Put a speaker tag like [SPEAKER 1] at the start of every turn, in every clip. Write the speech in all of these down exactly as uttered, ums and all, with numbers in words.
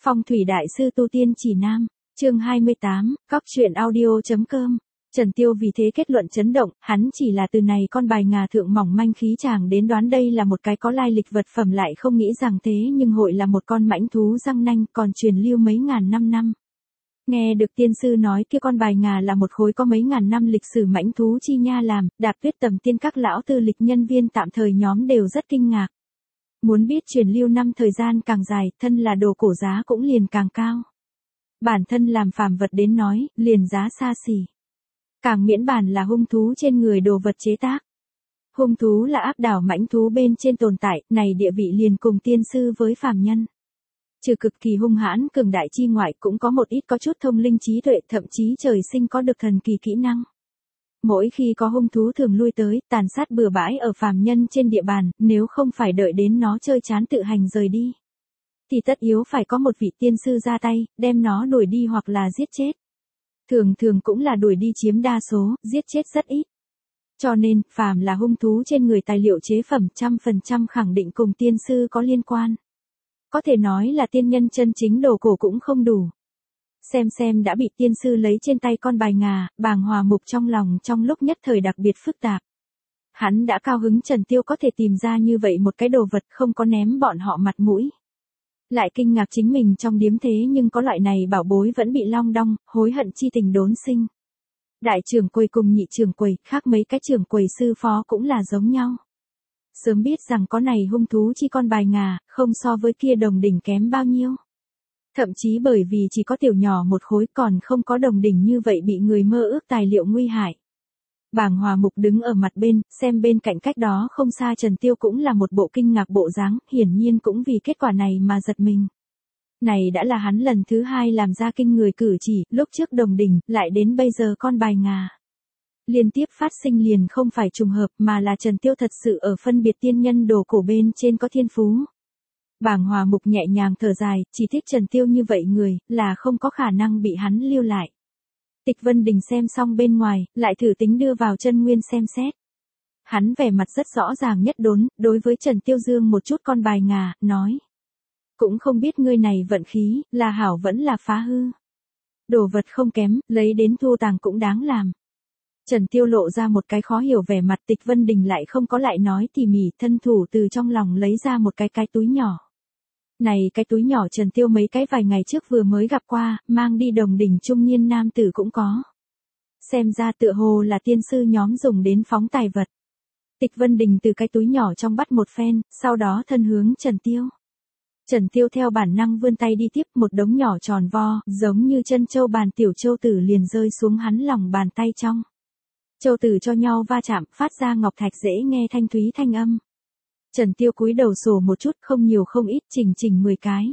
[SPEAKER 1] Phong thủy đại sư tu tiên chỉ nam, chương hai mươi tám, cóc truyện audio.com. Trần Tiêu vì thế kết luận chấn động, hắn chỉ là từ này con bài ngà thượng mỏng manh khí chàng đến đoán đây là một cái có lai lịch vật phẩm, lại không nghĩ rằng thế nhưng hội là một con mãnh thú răng nanh còn truyền lưu mấy ngàn năm năm. Nghe được tiên sư nói kia con bài ngà là một khối có mấy ngàn năm lịch sử mãnh thú chi nha làm, Đạp Tuyết Tầm Tiên các lão tư lịch nhân viên tạm thời nhóm đều rất kinh ngạc. Muốn biết truyền lưu năm thời gian càng dài, thân là đồ cổ giá cũng liền càng cao. Bản thân làm phàm vật đến nói, liền giá xa xỉ. Càng miễn bàn là hung thú trên người đồ vật chế tác. Hung thú là áp đảo mãnh thú bên trên tồn tại, này địa vị liền cùng tiên sư với phàm nhân. Trừ cực kỳ hung hãn cường đại chi ngoại, cũng có một ít có chút thông linh trí tuệ, thậm chí trời sinh có được thần kỳ kỹ năng. Mỗi khi có hung thú thường lui tới, tàn sát bừa bãi ở phàm nhân trên địa bàn, nếu không phải đợi đến nó chơi chán tự hành rời đi, thì tất yếu phải có một vị tiên sư ra tay, đem nó đuổi đi hoặc là giết chết. Thường thường cũng là đuổi đi chiếm đa số, giết chết rất ít. Cho nên, phàm là hung thú trên người tài liệu chế phẩm trăm phần trăm khẳng định cùng tiên sư có liên quan. Có thể nói là tiên nhân chân chính đồ cổ cũng không đủ. Xem xem đã bị tiên sư lấy trên tay con bài ngà, Bàng Hòa Mục trong lòng trong lúc nhất thời đặc biệt phức tạp. Hắn đã cao hứng Trần Tiêu có thể tìm ra như vậy một cái đồ vật không có ném bọn họ mặt mũi. Lại kinh ngạc chính mình trong điếm thế nhưng có loại này bảo bối vẫn bị long đong, hối hận chi tình đốn sinh. Đại trưởng quầy cùng nhị trưởng quầy, khác mấy cái trưởng quầy sư phó cũng là giống nhau. Sớm biết rằng có này hung thú chi con bài ngà, không so với kia đồng đỉnh kém bao nhiêu. Thậm chí bởi vì chỉ có tiểu nhỏ một khối còn không có đồng đỉnh như vậy bị người mơ ước tài liệu nguy hại. Bàng Hòa Mục đứng ở mặt bên, xem bên cạnh cách đó không xa Trần Tiêu cũng là một bộ kinh ngạc bộ dáng, hiển nhiên cũng vì kết quả này mà giật mình. Này đã là hắn lần thứ hai làm ra kinh người cử chỉ, lúc trước đồng đỉnh, lại đến bây giờ con bài ngà. Liên tiếp phát sinh liền không phải trùng hợp mà là Trần Tiêu thật sự ở phân biệt tiên nhân đồ cổ bên trên có thiên phú. Bàng Hòa Mục nhẹ nhàng thở dài, chỉ thích Trần Tiêu như vậy người, là không có khả năng bị hắn lưu lại. Tịch Vân Đình xem xong bên ngoài, lại thử tính đưa vào chân nguyên xem xét. Hắn vẻ mặt rất rõ ràng nhất đốn, đối với Trần Tiêu dương một chút con bài ngà, nói. Cũng không biết ngươi này vận khí, là hảo vẫn là phá hư. Đồ vật không kém, lấy đến thu tàng cũng đáng làm. Trần Tiêu lộ ra một cái khó hiểu vẻ mặt, Tịch Vân Đình lại không có lại nói tỉ mỉ, thân thủ từ trong lòng lấy ra một cái cái túi nhỏ. Này cái túi nhỏ Trần Tiêu mấy cái vài ngày trước vừa mới gặp qua, mang đi đồng đỉnh trung niên nam tử cũng có. Xem ra tựa hồ là tiên sư nhóm dùng đến phóng tài vật. Tịch Vân Đình từ cái túi nhỏ trong bắt một phen, sau đó thân hướng Trần Tiêu. Trần Tiêu theo bản năng vươn tay đi tiếp, một đống nhỏ tròn vo, giống như chân châu bàn tiểu châu tử liền rơi xuống hắn lòng bàn tay trong. Châu tử cho nhau va chạm, phát ra ngọc thạch dễ nghe thanh thúy thanh âm. Trần Tiêu cúi đầu sổ một chút, không nhiều không ít, chỉnh chỉnh mười cái.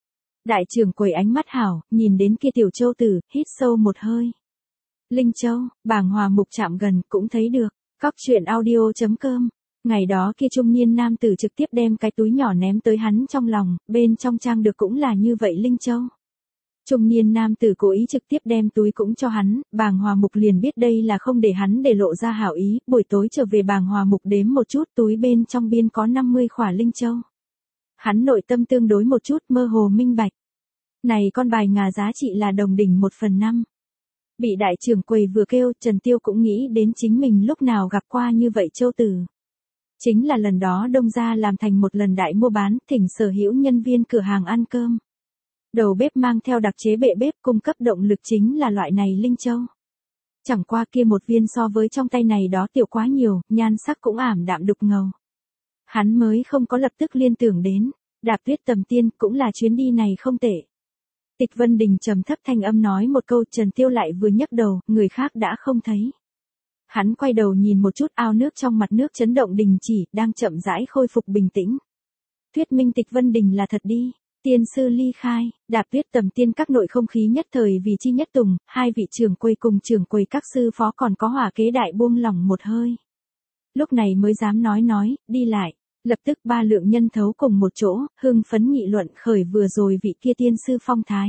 [SPEAKER 1] Đại trưởng quầy ánh mắt hảo, nhìn đến kia tiểu châu tử, hít sâu một hơi. Linh châu, Bàng Hòa Mục chạm gần, cũng thấy được. Cóc truyện audio.com. Ngày đó kia trung niên nam tử trực tiếp đem cái túi nhỏ ném tới hắn trong lòng, bên trong trang được cũng là như vậy linh châu. Trung niên nam tử cố ý trực tiếp đem túi cũng cho hắn, Bàng Hòa Mục liền biết đây là không để hắn để lộ ra hảo ý, buổi tối trở về Bàng Hòa Mục đếm một chút, túi bên trong biên có năm mươi khỏa linh châu. Hắn nội tâm tương đối một chút, mơ hồ minh bạch. Này con bài ngà giá trị là đồng đỉnh một phần năm. Bị đại trưởng quầy vừa kêu, Trần Tiêu cũng nghĩ đến chính mình lúc nào gặp qua như vậy châu tử. Chính là lần đó Đông gia làm thành một lần đại mua bán, thỉnh sở hữu nhân viên cửa hàng ăn cơm. Đầu bếp mang theo đặc chế bệ bếp cung cấp động lực chính là loại này linh châu. Chẳng qua kia một viên so với trong tay này đó tiểu quá nhiều, nhan sắc cũng ảm đạm đục ngầu. Hắn mới không có lập tức liên tưởng đến, Đạp Tuyết Tầm Tiên cũng là chuyến đi này không tệ. Tịch Vân Đình trầm thấp thanh âm nói một câu, Trần Tiêu lại vừa nhấc đầu, người khác đã không thấy. Hắn quay đầu nhìn một chút, ao nước trong mặt nước chấn động đình chỉ, đang chậm rãi khôi phục bình tĩnh. Thuyết minh Tịch Vân Đình là thật đi. Tiên sư ly khai, Đạp Tuyết Tầm Tiên các nội không khí nhất thời vì chi nhất tùng, hai vị trưởng quầy cùng trưởng quầy các sư phó còn có hỏa kế đại buông lỏng một hơi. Lúc này mới dám nói nói, đi lại, lập tức ba lượng nhân thấu cùng một chỗ, hưng phấn nghị luận khởi vừa rồi vị kia tiên sư phong thái.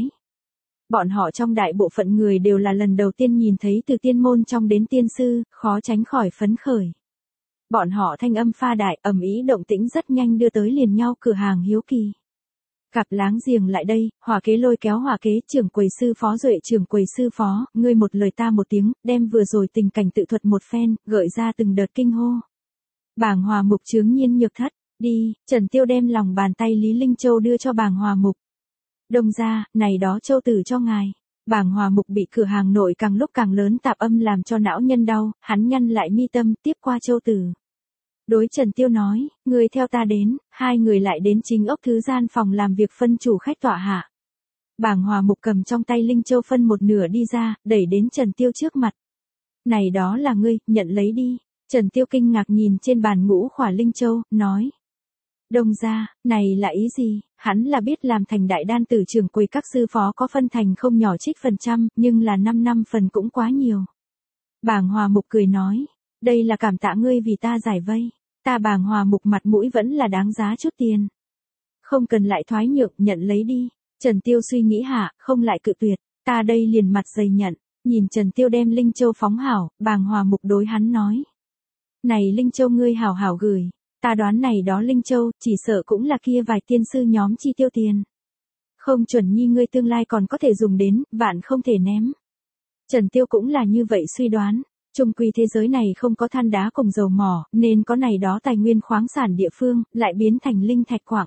[SPEAKER 1] Bọn họ trong đại bộ phận người đều là lần đầu tiên nhìn thấy từ tiên môn trong đến tiên sư, khó tránh khỏi phấn khởi. Bọn họ thanh âm pha đại, ầm ĩ động tĩnh rất nhanh đưa tới liền nhau cửa hàng hiếu kỳ. Cặp láng giềng lại đây, hỏa kế lôi kéo hỏa kế, trưởng quầy sư phó duệ trưởng quầy sư phó, ngươi một lời ta một tiếng, đem vừa rồi tình cảnh tự thuật một phen, gợi ra từng đợt kinh hô. Bàng Hòa Mục chướng nhiên nhược thất, đi, Trần Tiêu đem lòng bàn tay Lý Linh Châu đưa cho Bàng Hòa Mục. Đông ra, này đó châu tử cho ngài. Bàng Hòa Mục bị cửa hàng nội càng lúc càng lớn tạp âm làm cho não nhân đau, hắn nhăn lại mi tâm, tiếp qua châu tử. Đối Trần Tiêu nói, người theo ta đến, hai người lại đến chính ốc thứ gian phòng làm việc phân chủ khách tọa hạ. Bàng Hòa Mục cầm trong tay Linh Châu phân một nửa đi ra, đẩy đến Trần Tiêu trước mặt. Này đó là ngươi, nhận lấy đi. Trần Tiêu kinh ngạc nhìn trên bàn ngũ khỏa Linh Châu, nói. Đông ra, này là ý gì? Hắn là biết làm thành đại đan tử trưởng quầy các sư phó có phân thành không nhỏ trích phần trăm, nhưng là năm năm phần cũng quá nhiều. Bàng Hòa Mục cười nói, đây là cảm tạ ngươi vì ta giải vây, ta Bàng Hòa Mục mặt mũi vẫn là đáng giá chút tiền. Không cần lại thoái nhượng, nhận lấy đi. Trần Tiêu suy nghĩ hạ, không lại cự tuyệt, ta đây liền mặt dày nhận, nhìn Trần Tiêu đem Linh Châu phóng hảo, Bàng Hòa Mục đối hắn nói. Này Linh Châu ngươi hảo hảo gửi. Ta đoán này đó Linh Châu, chỉ sợ cũng là kia vài tiên sư nhóm chi tiêu tiền. Không chuẩn nhi ngươi tương lai còn có thể dùng đến, vạn không thể ném. Trần Tiêu cũng là như vậy suy đoán. Trung quy thế giới này không có than đá cùng dầu mỏ, nên có này đó tài nguyên khoáng sản địa phương, lại biến thành linh thạch quặng.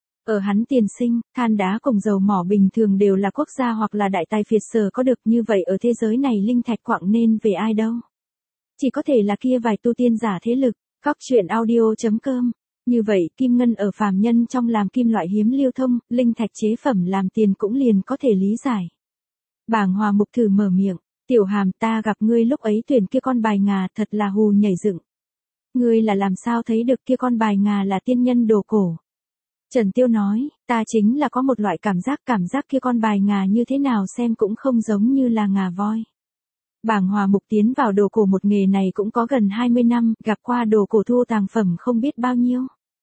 [SPEAKER 1] Ở hắn tiền sinh, than đá cùng dầu mỏ bình thường đều là quốc gia hoặc là đại tài phiệt sở có được, như vậy ở thế giới này linh thạch quặng nên về ai đâu. Chỉ có thể là kia vài tu tiên giả thế lực. Góc truyện audio chấm com. Như vậy, kim ngân ở phàm nhân trong làm kim loại hiếm lưu thông, linh thạch chế phẩm làm tiền cũng liền có thể lý giải. Bàng Hòa Mục thử mở miệng, tiểu hàm ta gặp ngươi lúc ấy tuyển kia con bài ngà thật là hù nhảy dựng. Ngươi là làm sao thấy được kia con bài ngà là tiên nhân đồ cổ. Trần Tiêu nói, ta chính là có một loại cảm giác cảm giác kia con bài ngà như thế nào xem cũng không giống như là ngà voi. Bàng Hòa Mục tiến vào đồ cổ một nghề này cũng có gần hai mươi năm, gặp qua đồ cổ thu tàng phẩm không biết bao nhiêu.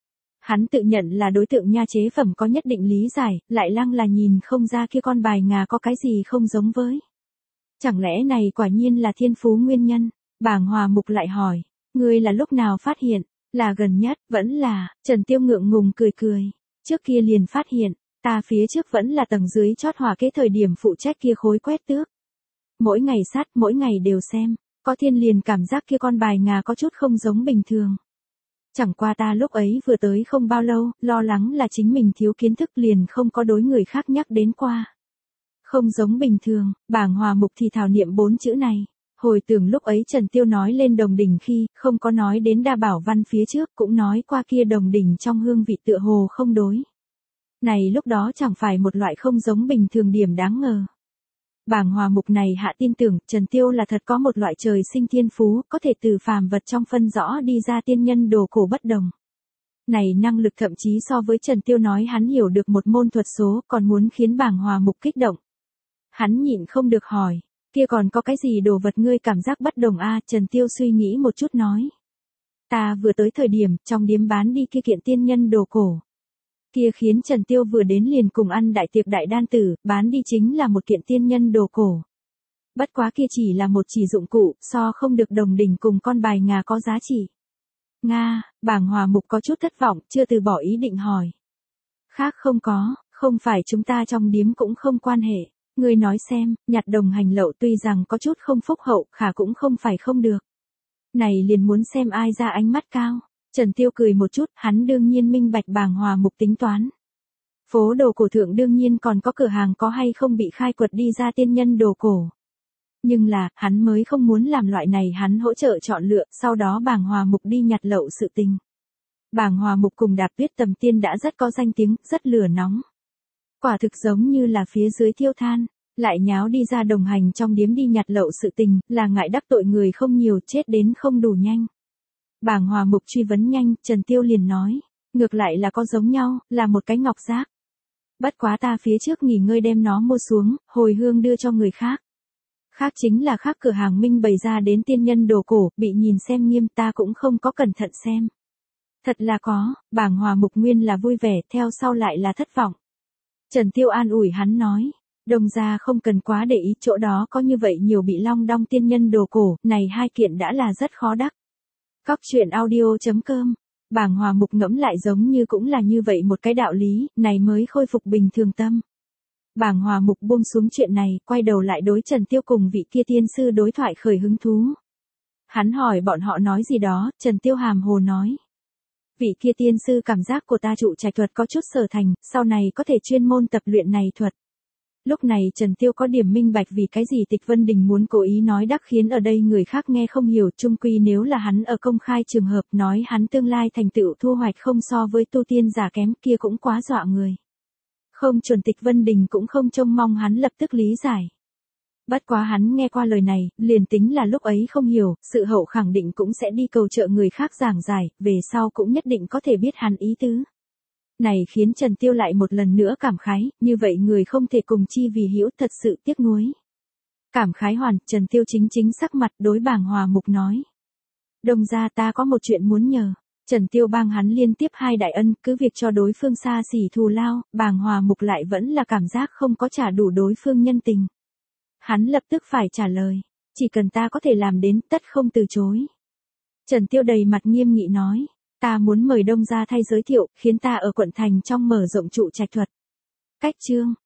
[SPEAKER 1] Hắn tự nhận là đối tượng nha chế phẩm có nhất định lý giải, lại lăng là nhìn không ra kia con bài ngà có cái gì không giống với. Chẳng lẽ này quả nhiên là thiên phú nguyên nhân? Bàng Hòa Mục lại hỏi, ngươi là lúc nào phát hiện? Là gần nhất, vẫn là, Trần Tiêu ngượng ngùng cười cười, trước kia liền phát hiện, ta phía trước vẫn là tầng dưới chót hòa kế thời điểm phụ trách kia khối quét tước. Mỗi ngày sát, mỗi ngày đều xem, có thiên liền cảm giác kia con bài ngà có chút không giống bình thường. Chẳng qua ta lúc ấy vừa tới không bao lâu, lo lắng là chính mình thiếu kiến thức liền không có đối người khác nhắc đến qua. Không giống bình thường, Bàng Hòa Mục thì thảo niệm bốn chữ này. Hồi tưởng lúc ấy Trần Tiêu nói lên đồng đỉnh khi, không có nói đến đa bảo văn phía trước, cũng nói qua kia đồng đỉnh trong hương vị tựa hồ không đối. Này lúc đó chẳng phải một loại không giống bình thường điểm đáng ngờ. Bàng Hòa Mục này hạ tin tưởng, Trần Tiêu là thật có một loại trời sinh thiên phú, có thể từ phàm vật trong phân rõ đi ra tiên nhân đồ cổ bất đồng. Này năng lực thậm chí so với Trần Tiêu nói hắn hiểu được một môn thuật số, còn muốn khiến Bàng Hòa Mục kích động. Hắn nhịn không được hỏi, kia còn có cái gì đồ vật ngươi cảm giác bất đồng a? Trần Tiêu suy nghĩ một chút nói. Ta vừa tới thời điểm, trong điếm bán đi kia kiện tiên nhân đồ cổ. Kia khiến Trần Tiêu vừa đến liền cùng ăn đại tiệc đại đan tử, bán đi chính là một kiện tiên nhân đồ cổ. Bất quá kia chỉ là một chỉ dụng cụ, so không được đồng đỉnh cùng con bài ngà có giá trị. Nga, Bàng Hòa Mục có chút thất vọng, chưa từ bỏ ý định hỏi. Khác không có, không phải chúng ta trong điếm cũng không quan hệ. Ngươi nói xem, nhặt đồng hành lậu tuy rằng có chút không phúc hậu, khả cũng không phải không được. Này liền muốn xem ai ra ánh mắt cao. Trần Tiêu cười một chút, hắn đương nhiên minh bạch Bàng Hòa Mục tính toán. Phố đồ cổ thượng đương nhiên còn có cửa hàng có hay không bị khai quật đi ra tiên nhân đồ cổ. Nhưng là, hắn mới không muốn làm loại này, hắn hỗ trợ chọn lựa, sau đó Bàng Hòa Mục đi nhặt lậu sự tình. Bàng Hòa Mục cùng Đạp Tuyết Tầm Tiên đã rất có danh tiếng, rất lửa nóng. Quả thực giống như là phía dưới thiêu than, lại nháo đi ra đồng hành trong điếm đi nhặt lậu sự tình, là ngại đắc tội người không nhiều, chết đến không đủ nhanh. Bàng Hòa Mục truy vấn nhanh, Trần Tiêu liền nói, ngược lại là có giống nhau, là một cái ngọc giác. Bất quá ta phía trước nghỉ ngơi đem nó mua xuống, hồi hương đưa cho người khác. Khác chính là khác cửa hàng minh bày ra đến tiên nhân đồ cổ, bị nhìn xem nghiêm, ta cũng không có cẩn thận xem. Thật là có, Bàng Hòa Mục nguyên là vui vẻ, theo sau lại là thất vọng. Trần Tiêu an ủi hắn nói, đồng gia không cần quá để ý, chỗ đó có như vậy nhiều bị long đong tiên nhân đồ cổ, này hai kiện đã là rất khó đắc. Góc truyện audio chấm com Bàng Hòa Mục ngẫm lại giống như cũng là như vậy một cái đạo lý, này mới khôi phục bình thường tâm. Bàng Hòa Mục buông xuống chuyện này, quay đầu lại đối Trần Tiêu cùng vị kia tiên sư đối thoại khởi hứng thú. Hắn hỏi bọn họ nói gì đó, Trần Tiêu hàm hồ nói. Vị kia tiên sư cảm giác của ta trụ trạch thuật có chút sở thành, sau này có thể chuyên môn tập luyện này thuật. Lúc này Trần Tiêu có điểm minh bạch vì cái gì Tịch Vân Đình muốn cố ý nói đắc khiến ở đây người khác nghe không hiểu, chung quy nếu là hắn ở công khai trường hợp nói hắn tương lai thành tựu thu hoạch không so với tu tiên giả kém kia cũng quá dọa người. Không chuẩn Tịch Vân Đình cũng không trông mong hắn lập tức lý giải. Bất quá hắn nghe qua lời này, liền tính là lúc ấy không hiểu, sự hậu khẳng định cũng sẽ đi cầu trợ người khác giảng giải, về sau cũng nhất định có thể biết hắn ý tứ. Này khiến Trần Tiêu lại một lần nữa cảm khái, như vậy người không thể cùng chi vì hữu, thật sự tiếc nuối. Cảm khái hoàn, Trần Tiêu chính chính sắc mặt đối Bàng Hòa Mục nói. Đông gia ta có một chuyện muốn nhờ. Trần Tiêu bang hắn liên tiếp hai đại ân, cứ việc cho đối phương xa xỉ thù lao, Bàng Hòa Mục lại vẫn là cảm giác không có trả đủ đối phương nhân tình. Hắn lập tức phải trả lời, chỉ cần ta có thể làm đến, tất không từ chối. Trần Tiêu đầy mặt nghiêm nghị nói, ta muốn mời Đông gia thay giới thiệu, khiến ta ở quận thành trong mở rộng trụ trạch thuật. Cách chương